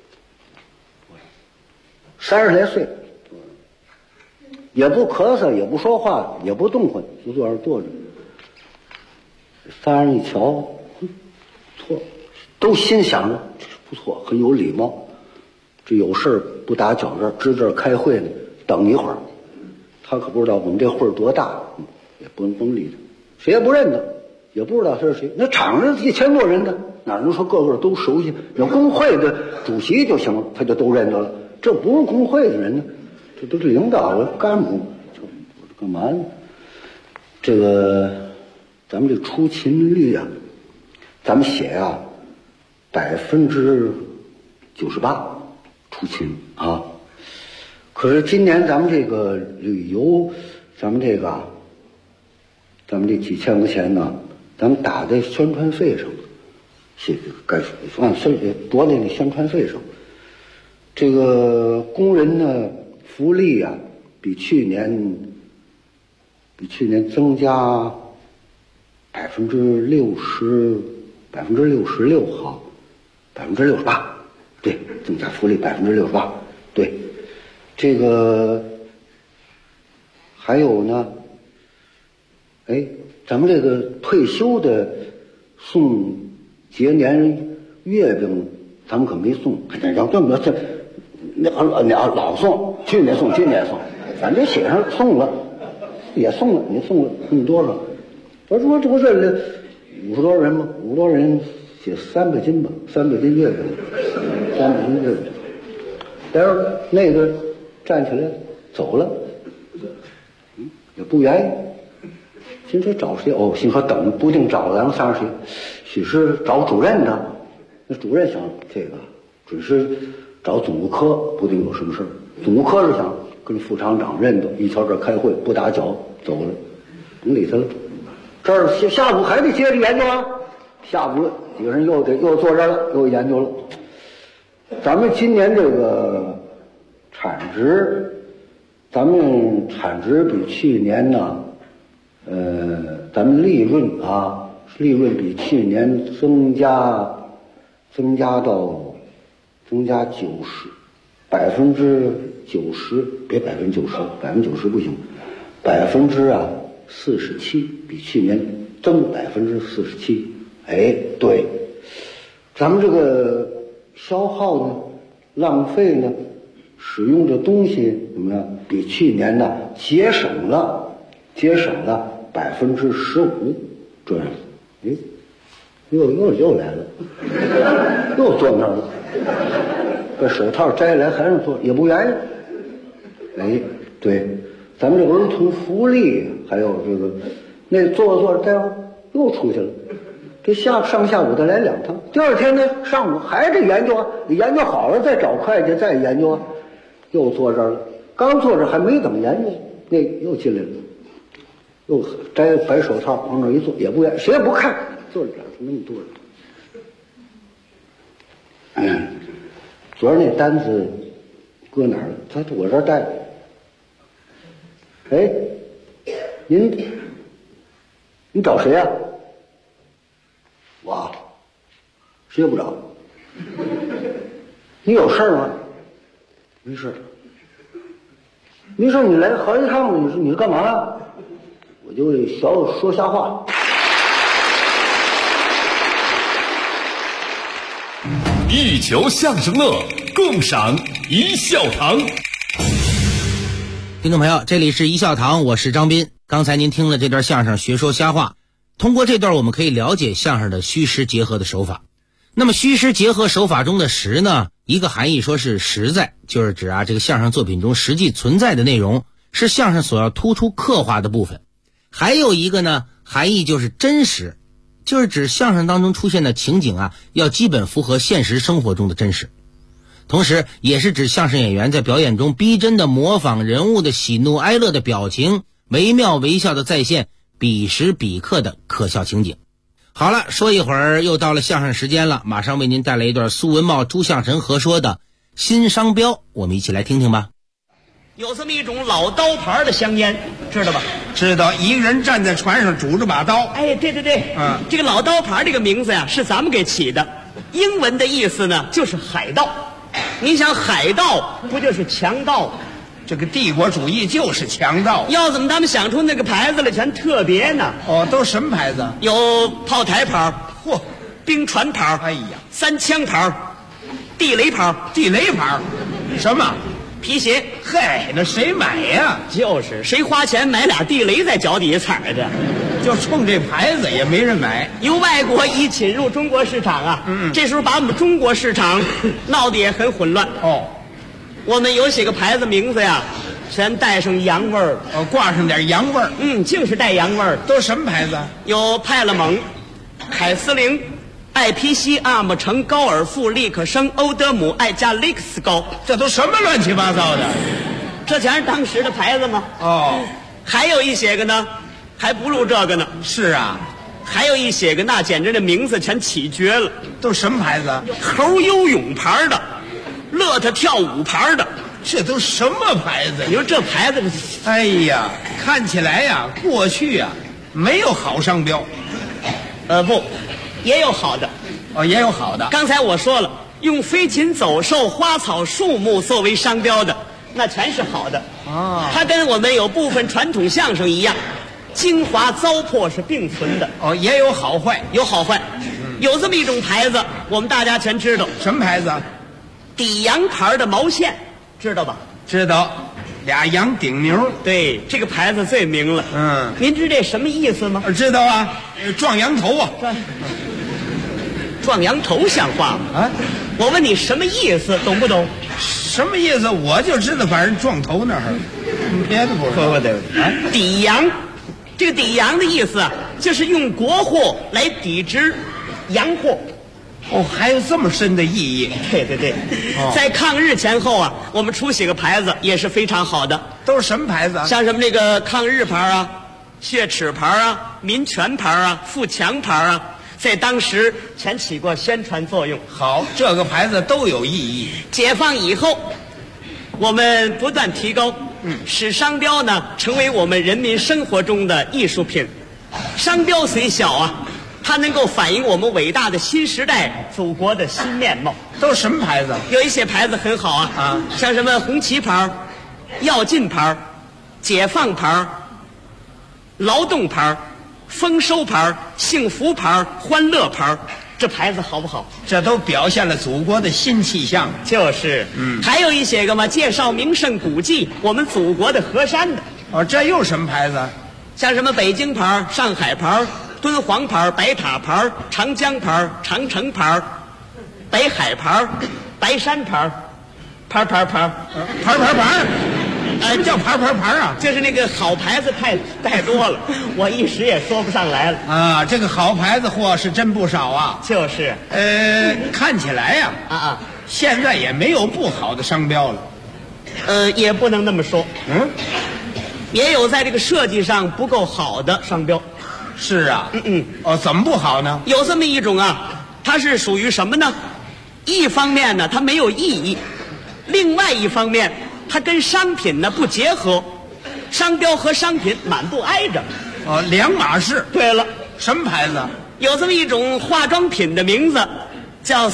，30来岁。也不咳嗽，也不说话，也不动唤，就坐那儿坐着。仨人一瞧，不错，都心想着不错，很有礼貌。这有事不打搅这儿，支这儿开会呢，等一会儿。他可不知道我们这会儿多大，也甭理他，谁也不认得，也不知道他是谁。那厂上1000多人呢，哪能说个个都熟悉？有工会的主席就行了，他就都认得了。这不是工会的人呢。这都是领导啊，干部，干嘛呢？这个咱们这出勤率啊，咱们写啊，98%出勤啊。可是今年咱们这个旅游，咱们这几千块钱呢，咱们打在宣传费上，该多那个宣传费上。这个工人呢，福利啊，比去年增加66%，好，68%，对，增加福利68%，对，这个还有呢，咱们这个退休的送节年月饼，咱们可没送，让这么这。那老送，去年送，反正写上送了，也送了，你送了，你多少？我说这不是50多人吗？50多人写300斤吧，300斤月饼，300斤月饼。待会儿那个站起来走了，也不愿意。心说找谁？心说等不定找咱们仨谁，许是找主任的。那主任想这个准是。找总务科不定有什么事儿，总务科是想跟副厂长认得，一瞧这开会不打搅，走了，甭理他了。这儿下午还得接着研究啊，下午几个人又坐这儿了，又研究了。咱们今年这个产值比去年呢，咱们利润比去年增加90%，别90%不行，47%，比去年增47%。对，咱们这个消耗呢，浪费呢，使用的东西怎么样？比去年呢节省了15%，这样。又来了，又坐那儿了，把手套摘来还是坐，也不愿意。对， 咱们这个儿童福利，还有这个那做着待会儿又出去了。这上下午再来2趟，第二天呢上午还得研究啊，研究好了再找会计再研究啊，又坐这儿了。刚坐这还没怎么研究，那又进来了，又摘白手套往那一坐，也不谁也不看，坐着那么多人。昨儿那单子搁哪儿了？他我这儿带。哎，你找谁呀？我，谁也不找。你有事吗？没事。没事，你来好一趟，你是干嘛呀？我就小说瞎话。 一球相声乐，共赏一笑堂。 听众朋友，这里是一笑堂，我是张斌。刚才您听了这段相声学说瞎话，通过这段我们可以了解相声的虚实结合的手法。那么虚实结合手法中的实呢，一个含义说是实在，就是指这个相声作品中实际存在的内容，是相声所要突出刻画的部分。还有一个呢，含义就是真实，就是指相声当中出现的情景要基本符合现实生活中的真实。同时也是指相声演员在表演中逼真的模仿人物的喜怒哀乐的表情，惟妙惟肖的再现彼时彼刻的可笑情景。好了，说一会儿又到了相声时间了，马上为您带来一段苏文茂、朱相臣合说的新商标，我们一起来听听吧。 有这么一种老刀牌的香烟，知道吧？ 知道，一个人站在船上拄着把刀。 哎，对对对，这个老刀牌这个名字是咱们给起的，英文的意思呢就是海盗。你想海盗不就是强盗？ 这个帝国主义就是强盗。 要怎么他们想出那个牌子来全特别呢？ 都什么牌子？ 有炮台牌，冰船牌， 哎呀， 三枪牌，地雷牌， 什么？ 皮鞋。 嗨，那谁买呀？ 就是谁花钱买俩地雷在脚底下踩着， 就冲这牌子也没人买。 由外国一侵入中国市场这时候把我们中国市场闹得也很混乱。我们有些个牌子名字全带上洋味儿， 挂上点洋味儿。 就是带洋味儿。 都什么牌子？ 有派勒蒙、凯司令、艾皮西、阿姆城、高尔夫、利克生、欧德姆、艾加利克斯高， 这都什么乱七八糟的？ 这全是当时的牌子吗？还有一些个呢，还不如这个呢。 是啊， 还有一些个那简直这名字全起绝了。 都什么牌子？ 猴游泳牌的，乐特跳舞牌的， 这都什么牌子？ 你说这牌子， 哎呀，看起来过去没有好商标。 不，也有好的。 也有好的。 刚才我说了，用飞禽走兽、花草树木作为商标的，那全是好的。它跟我们有部分传统相声一样，精华糟粕是并存的。 也有好坏， 有好坏。有这么一种牌子，我们大家全知道。 什么牌子？ 底洋牌的毛线，知道吧？ 知道，俩羊顶牛。 对，这个牌子最明了。您知这什么意思吗？ 知道啊，撞羊头啊。 撞羊头像话吗？我问你什么意思，懂不懂？ 什么意思？我就知道，反正撞头那儿，别的不知道。 对，抵洋，这个抵洋的意思就是用国货来抵制洋货。 还有这么深的意义？ 对，在抗日前后我们出些个牌子也是非常好的。 都是什么牌子？ 像什么这个抗日牌血耻牌民权牌富强牌在当时全起过宣传作用。 好，这个牌子都有意义。 解放以后，我们不断提高，使商标呢成为我们人民生活中的艺术品。商标虽小它能够反映我们伟大的新时代祖国的新面貌。 都是什么牌子？ 有一些牌子很好像什么红旗牌、要进牌、解放牌、劳动牌、丰收牌、幸福牌、欢乐牌，这牌子好不好？ 这都表现了祖国的新气象。 就是，还有一些个嘛，介绍名胜古迹，我们祖国的河山的。 这又什么牌子？ 像什么北京牌、上海牌、敦煌牌、白塔牌、长江牌、长城牌、北海牌、白山牌，牌， 什么叫牌啊？ 就是那个好牌子太多了，我一时也说不上来了啊。这个好牌子货是真不少啊。 就是， 看起来呀，现在也没有不好的商标了。 也不能那么说。也有在这个设计上不够好的商标。 是啊。怎么不好呢？ 有这么一种啊，它是属于什么呢？一方面呢，它没有意义；另外一方面，它跟商品呢不结合，商标和商品满不挨着。 两码事。 对了， 什么牌子？ 有这么一种化妆品的名字，叫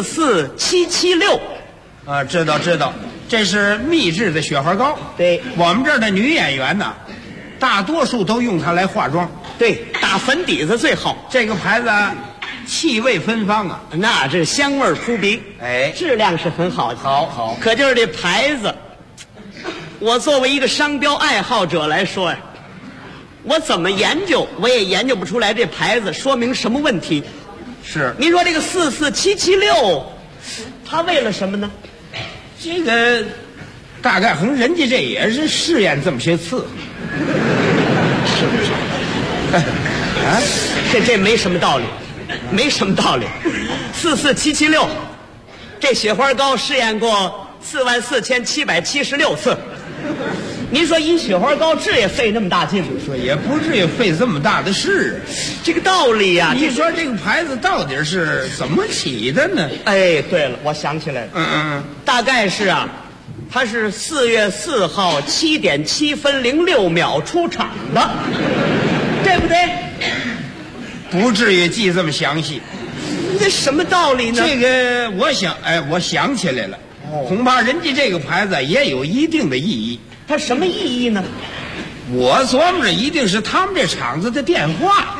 44776。 知道，这是秘制的雪花膏。 对， 我们这儿的女演员呢，大多数都用它来化妆。 对，打粉底子最好。 这个牌子气味芬芳啊， 那这香味扑鼻，质量是很好的。 好， 可就是这牌子，我作为一个商标爱好者来说呀，我怎么研究我也研究不出来这牌子说明什么问题。 是， 您说这个44776，它为了什么呢？ 这个大概可能人家这也是试验这么些次，是不是？ 这没什么道理，没什么道理。44776，这雪花膏试验过44776次。您说一雪花膏治也费那么大劲吗？ 说也不至于费这么大的事， 这个道理呀。 你说这个牌子到底是怎么起的呢？ 对了，我想起来了。大概是啊，它是4月4号7点7分06秒出厂的，对不对？ 不至于记这么详细。 这什么道理呢？ 这个我想起来了，恐怕人家这个牌子也有一定的意义。 它什么意义呢？ 我琢磨着一定是他们这厂子的电话。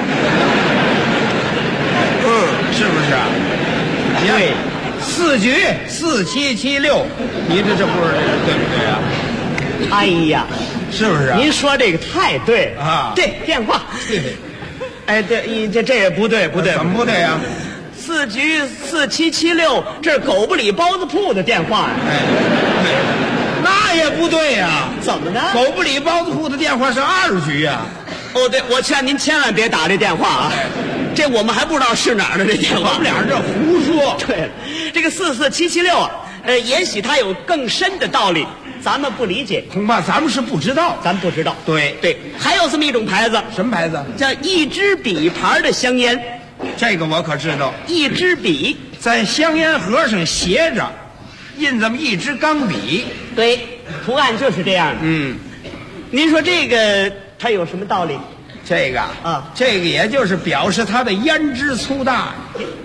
是不是啊？ 对 ，4局4776，你这不是对不对啊？ 哎呀， 是不是啊？ 您说这个太对了啊！对，电话。 对， 对，这也不对， 怎么不对啊 ？4局4776，这是狗不理包子铺的电话呀。 那也不对呀。 怎么呢？ 狗不理包子铺的电话是2局呀。 对，我劝您千万别打这电话啊！这我们还不知道是哪儿的这电话。 我们俩这胡说。 对了，这个44776啊，也许它有更深的道理，咱们不理解， 恐怕咱们是不知道。 咱不知道。 对， 还有这么一种牌子。 什么牌子？ 叫一支笔牌的香烟。 这个我可知道。 一支笔在香烟盒上斜着印这么一支钢笔。 对，图案就是这样的。您说这个它有什么道理？ 这个啊，这个也就是表示它的胭脂粗大。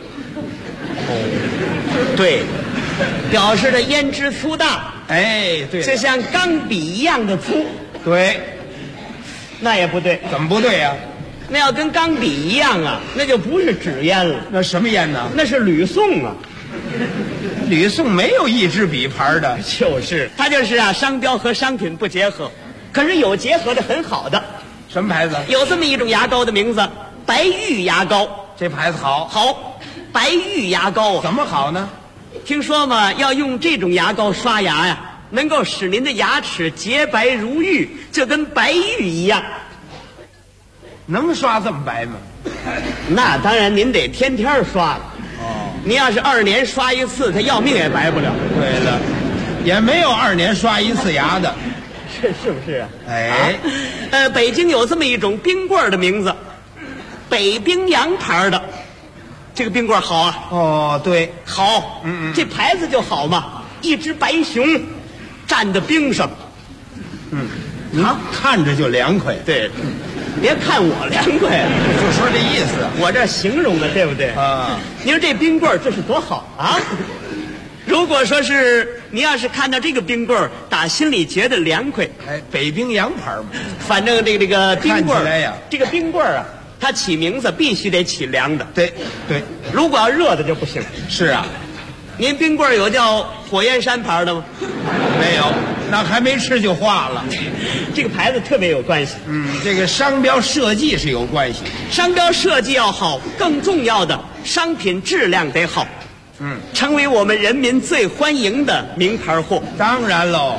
对，表示的胭脂粗大。 对， 就像钢笔一样的粗。 对， 那也不对。 怎么不对呀？ 那要跟钢笔一样啊，那就不是纸烟了。 那什么烟呢？ 那是吕宋啊。 吕宋没有一支笔牌的。 就是它就是啊，商标和商品不结合，可是有结合的很好的。 什么牌子？ 有这么一种牙膏的名字，白玉牙膏。 这牌子好， 白玉牙膏啊。 怎么好呢？ 听说嘛，要用这种牙膏刷牙呀，能够使您的牙齿洁白如玉，就跟白玉一样。 能刷这么白吗？ 那当然，您得天天刷了。您要是2年刷一次，它要命也白不了。 对了，也没有2年刷一次牙的。 是不是啊？北京有这么一种冰棍的名字，北冰洋牌的。这个冰棍好啊。 对， 好。这牌子就好嘛，一只白熊站在冰上。 看着就凉快。 对，别看我凉快， 就说这意思。 我这形容的对不对啊？您说这冰棍这是多好啊！如果说是你要是看到这个冰棍儿，打心里觉得凉快。 北冰洋牌嘛。 反正这个冰棍儿呀， 这个冰棍儿啊，它起名字必须得起凉的。 对， 如果要热的就不行。 是啊， 您冰棍儿有叫火焰山牌的吗？ 没有，那还没吃就化了。 这个牌子特别有关系。 这个商标设计是有关系。 商标设计要好，更重要的商品质量得好。成为我们人民最欢迎的名牌货。 当然喽，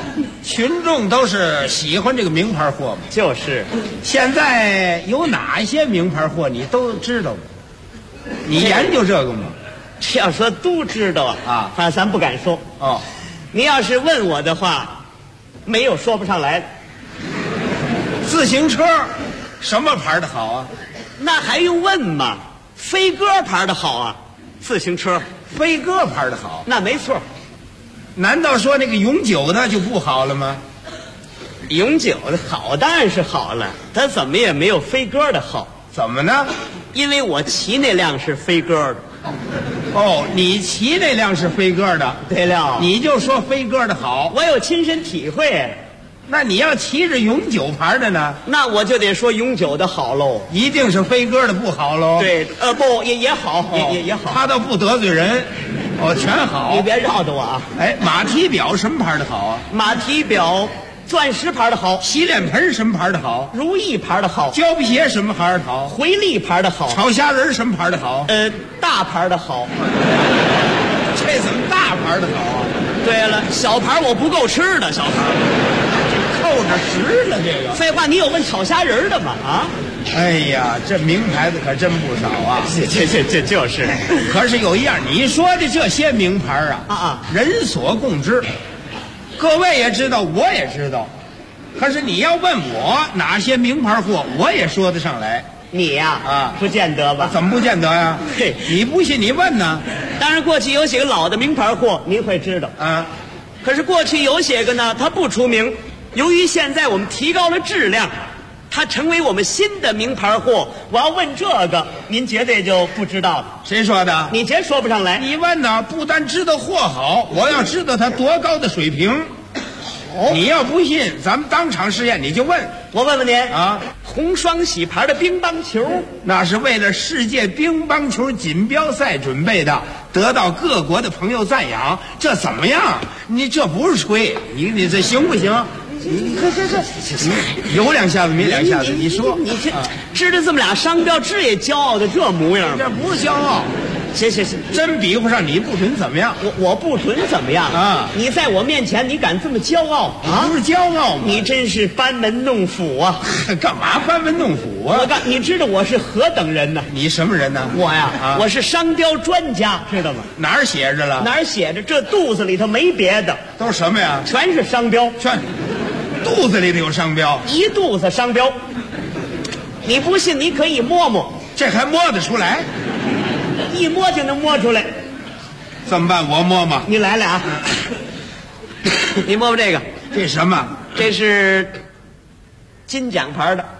群众都是喜欢这个名牌货吗？ 就是。 现在有哪些名牌货你都知道吗？你研究这个吗？ 这要说都知道啊，反正咱不敢说。 哦， 你要是问我的话，没有说不上来的。 自行车，什么牌的好啊？ 那还用问吗？飞鸽牌的好啊，自行车。 飞鸽牌的好， 那没错。 难道说那个永久的就不好了吗？ 永久的好当然是好了，它怎么也没有飞鸽的好。 怎么呢？ 因为我骑那辆是飞鸽的。 哦，你骑那辆是飞鸽的。 对了， 你就说飞鸽的好， 我有亲身体会。 那你要骑着永久牌的呢？ 那我就得说永久的好喽。 一定是飞鸽的不好喽？ 对，不也好，也好。 他倒不得罪人，哦，全好。 你别绕着我啊！ 哎，马蹄表什么牌的好啊？ 马蹄表，钻石牌的好。 洗脸盆什么牌的好？ 如意牌的好。 胶皮鞋什么牌的好？ 回力牌的好。 炒虾仁什么牌的好？ 大牌的好。 这怎么大牌的好啊？ 对了，小牌我不够吃的，小牌。 扣着实了这个。 废话，你有问炒虾仁的吗？啊？ 哎呀，这名牌子可真不少啊！ 这就是。 可是有一样，你说的这些名牌人所共知，各位也知道，我也知道。可是你要问我哪些名牌货，我也说得上来。 你呀，不见得吧？ 怎么不见得呀？ 嘿， 你不信你问呢？ 当然，过去有些个老的名牌货，您会知道啊。 可是过去有些个呢，它不出名。由于现在我们提高了质量，它成为我们新的名牌货。我要问这个，您绝对就不知道了。 谁说的？ 你绝说不上来。 你问呢？不但知道货好，我要知道它多高的水平。你要不信，咱们当场试验，你就问。 我问问您啊， 红双喜牌的乒乓球， 那是为了世界乒乓球锦标赛准备的，得到各国的朋友赞扬。这怎么样？你这不是吹，你这行不行？你这有两下子没两下子，你说你这知道这么俩商标，这也骄傲的这模样吗？ 这不是骄傲。 行， 真比不上你不准怎么样？ 我不准怎么样啊？ 你在我面前你敢这么骄傲啊？ 不是骄傲吗？ 你真是班门弄斧啊！ 干嘛班门弄斧啊？ 你知道我是何等人呢？ 你什么人呢？ 我呀，我是商标专家，知道吗？ 哪儿写着了？ 哪儿写着？这肚子里头没别的， 都是什么呀？ 全是商标， 全肚子里头有商标， 一肚子商标。你不信，你可以摸摸， 这还摸得出来？ 一摸就能摸出来。 怎么办？我摸摸。 你来啊！你摸摸这个， 这什么？ 这是金奖牌的。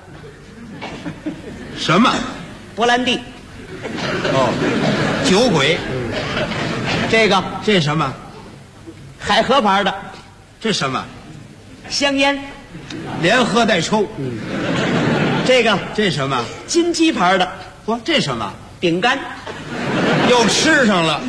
什么？ 勃兰地。 哦，酒鬼。这什么？ 海河牌的。 这什么？ 香烟。 连喝带抽。这什么？ 金鸡牌的。 这什么？ 饼干。 又吃上了。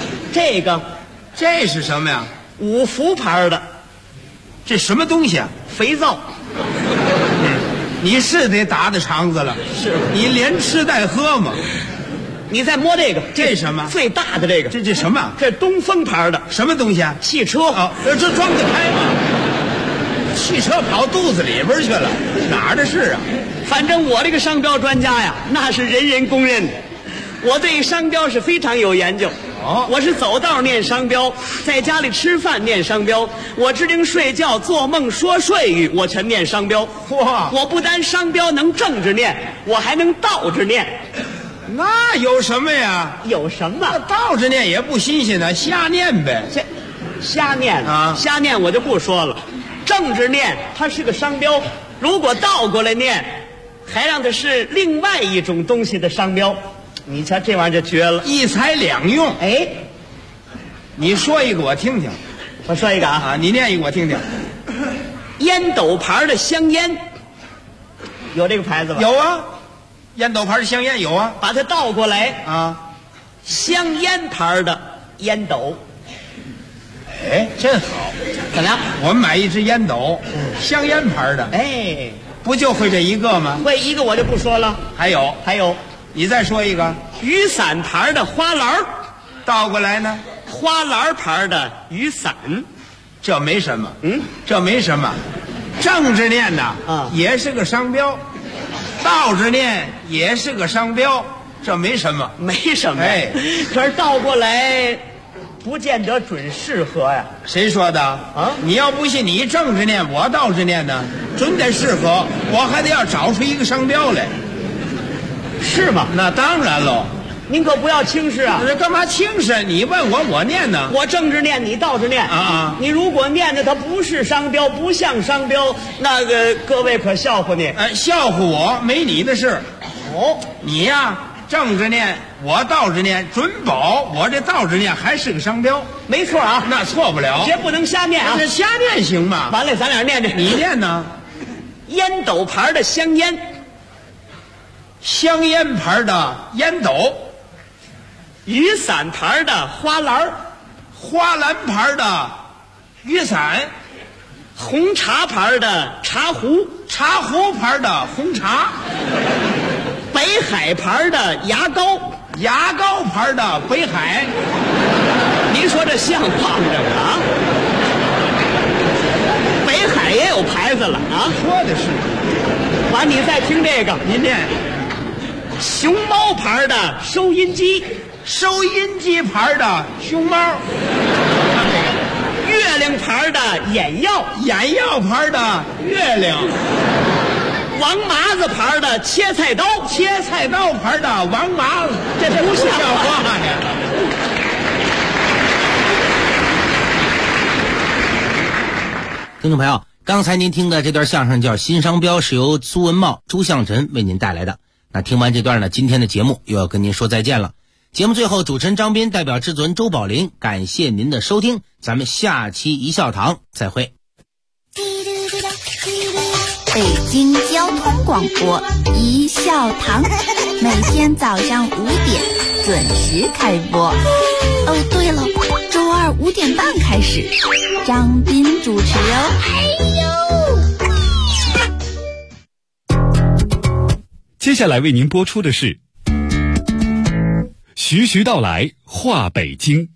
这是什么呀？ 五福牌的。 这什么东西啊？ 肥皂。 你是得打的肠子了。 是你连吃带喝吗？ 你再摸这个。 这什么？ 最大的这个。 这什么？ 这东风牌的。 什么东西啊？ 汽车。 这装得开吗？汽车跑肚子里边去了，哪儿的事啊？ 反正我这个商标专家呀，那是人人公认的。我对商标是非常有研究。我是走道念商标，在家里吃饭念商标，我支灵睡觉做梦说睡语，我全念商标。 哇！ 我不单商标能正着念，我还能倒着念。 那有什么呀？ 有什么？ 倒着念也不新鲜呢，瞎念呗。 瞎念啊？瞎念我就不说了。正着念它是个商标，如果倒过来念，还让它是另外一种东西的商标。你瞧这玩意儿就绝了， 一材两用。 哎， 你说一个我听听。 我说一个啊， 你念一个我听听。 烟斗牌的香烟，有这个牌子吧？ 有啊，烟斗牌的香烟有啊。 把它倒过来啊， 香烟牌的烟斗。 哎，真好。 怎么样？ 我们买一支烟斗，香烟牌的。 哎， 不就会这一个吗？ 会一个我就不说了。 还有。你再说一个。 雨伞牌的花篮， 倒过来呢？ 花篮牌的雨伞。 这没什么，这没什么。正着念呢，也是个商标；倒着念也是个商标，这没什么， 没什么。 哎， 可是倒过来，不见得准适合呀。 谁说的啊？你要不信，你正着念，我倒着念呢，准得适合。我还得要找出一个商标来， 是吗？ 那当然喽。 您可不要轻视啊！ 这干嘛轻视？你问我，我念呢。 我正着念，你倒着念啊！ 你如果念的它不是商标，不像商标，那个各位可笑话你。 笑话我没你的事。 哦， 你呀，正着念，我倒着念，准保我这倒着念还是个商标。 没错啊， 那错不了。 绝不能瞎念啊！ 这瞎念行吗？ 完了，咱俩念这。 你念呢？ 烟斗牌的香烟， 香烟牌的烟斗。 雨伞牌的花篮， 花篮牌的雨伞， 红茶牌的茶壶， 茶壶牌的红茶， 北海牌的牙膏， 牙膏牌的北海。 您说这像话吗？这个啊，北海也有牌子了啊！ 说的是。 完，你再听这个， 您念熊猫牌的收音机。 收音机牌的熊猫， 月亮牌的眼药， 眼药牌的月亮， 王麻子牌的切菜刀， 切菜刀牌的王麻子， 这不像话呢。 听众朋友，刚才您听的这段相声叫《新商标》，是由苏文茂、朱向臣为您带来的。那听完这段呢，今天的节目又要跟您说再见了。节目最后，主持人张斌代表制作人周宝林感谢您的收听，咱们下期一笑堂再会。 北京交通广播一笑堂，每天早上5点准时开播。哦，对了，周二5点半开始，张斌主持哦。 接下来为您播出的是徐徐道来话北京。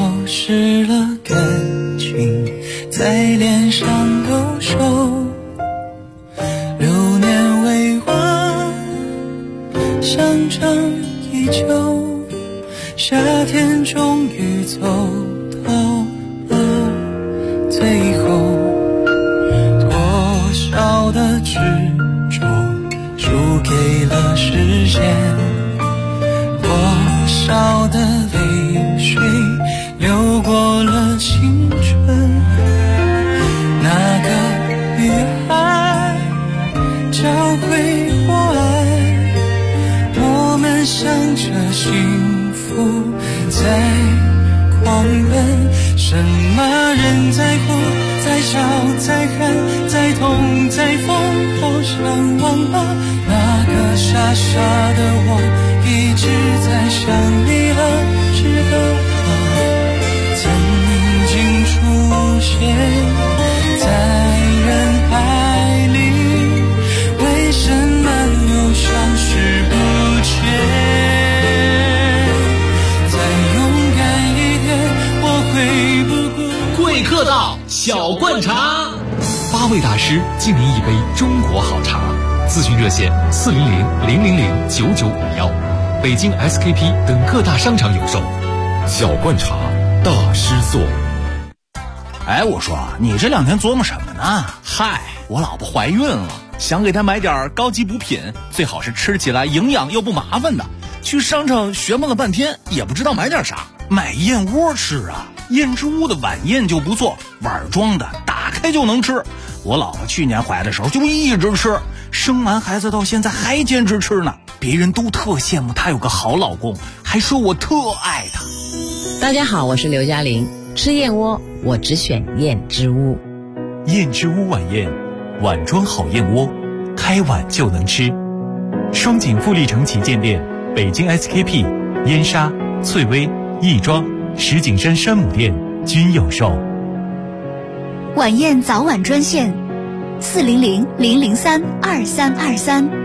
错失了感情，在脸上勾手，流年未完，香樟依旧，夏天终于走到了最后，多少的执着输给了时间，多少的泪水流过了青春，那个女孩教会我爱，我们向着幸福在狂奔，什么人在哭，在笑，在恨，在痛，在疯，好想忘了那个傻傻的我，一直在想你了，知道吗？曾经出现在人海里，为什么又消失不见？再勇敢一点，我会不顾。 贵客到，小灌茶，8位大师敬您一杯中国好茶。咨询热线400-000-9951，北京 SKP 等各大商场有售。 小灌茶，大师做。 哎，我说你这2天琢磨什么呢？嗨，我老婆怀孕了，想给她买点高级补品，最好是吃起来营养又不麻烦的。去商场学问了半天，也不知道买点啥。买燕窝吃啊，燕之屋的晚宴就不错，碗装的，打开就能吃。我老婆去年怀的时候就一直吃，生完孩子到现在还坚持吃呢。别人都特羡慕她有个好老公，还说我特爱她。 大家好，我是刘嘉玲。吃燕窝，我只选燕之屋。 燕之屋晚宴，碗装好燕窝，开碗就能吃。双井富力城旗舰店、北京 SKP、燕莎、翠微、亦庄、石景山山姆店均有售。 晚宴早晚专线：400-003-2323。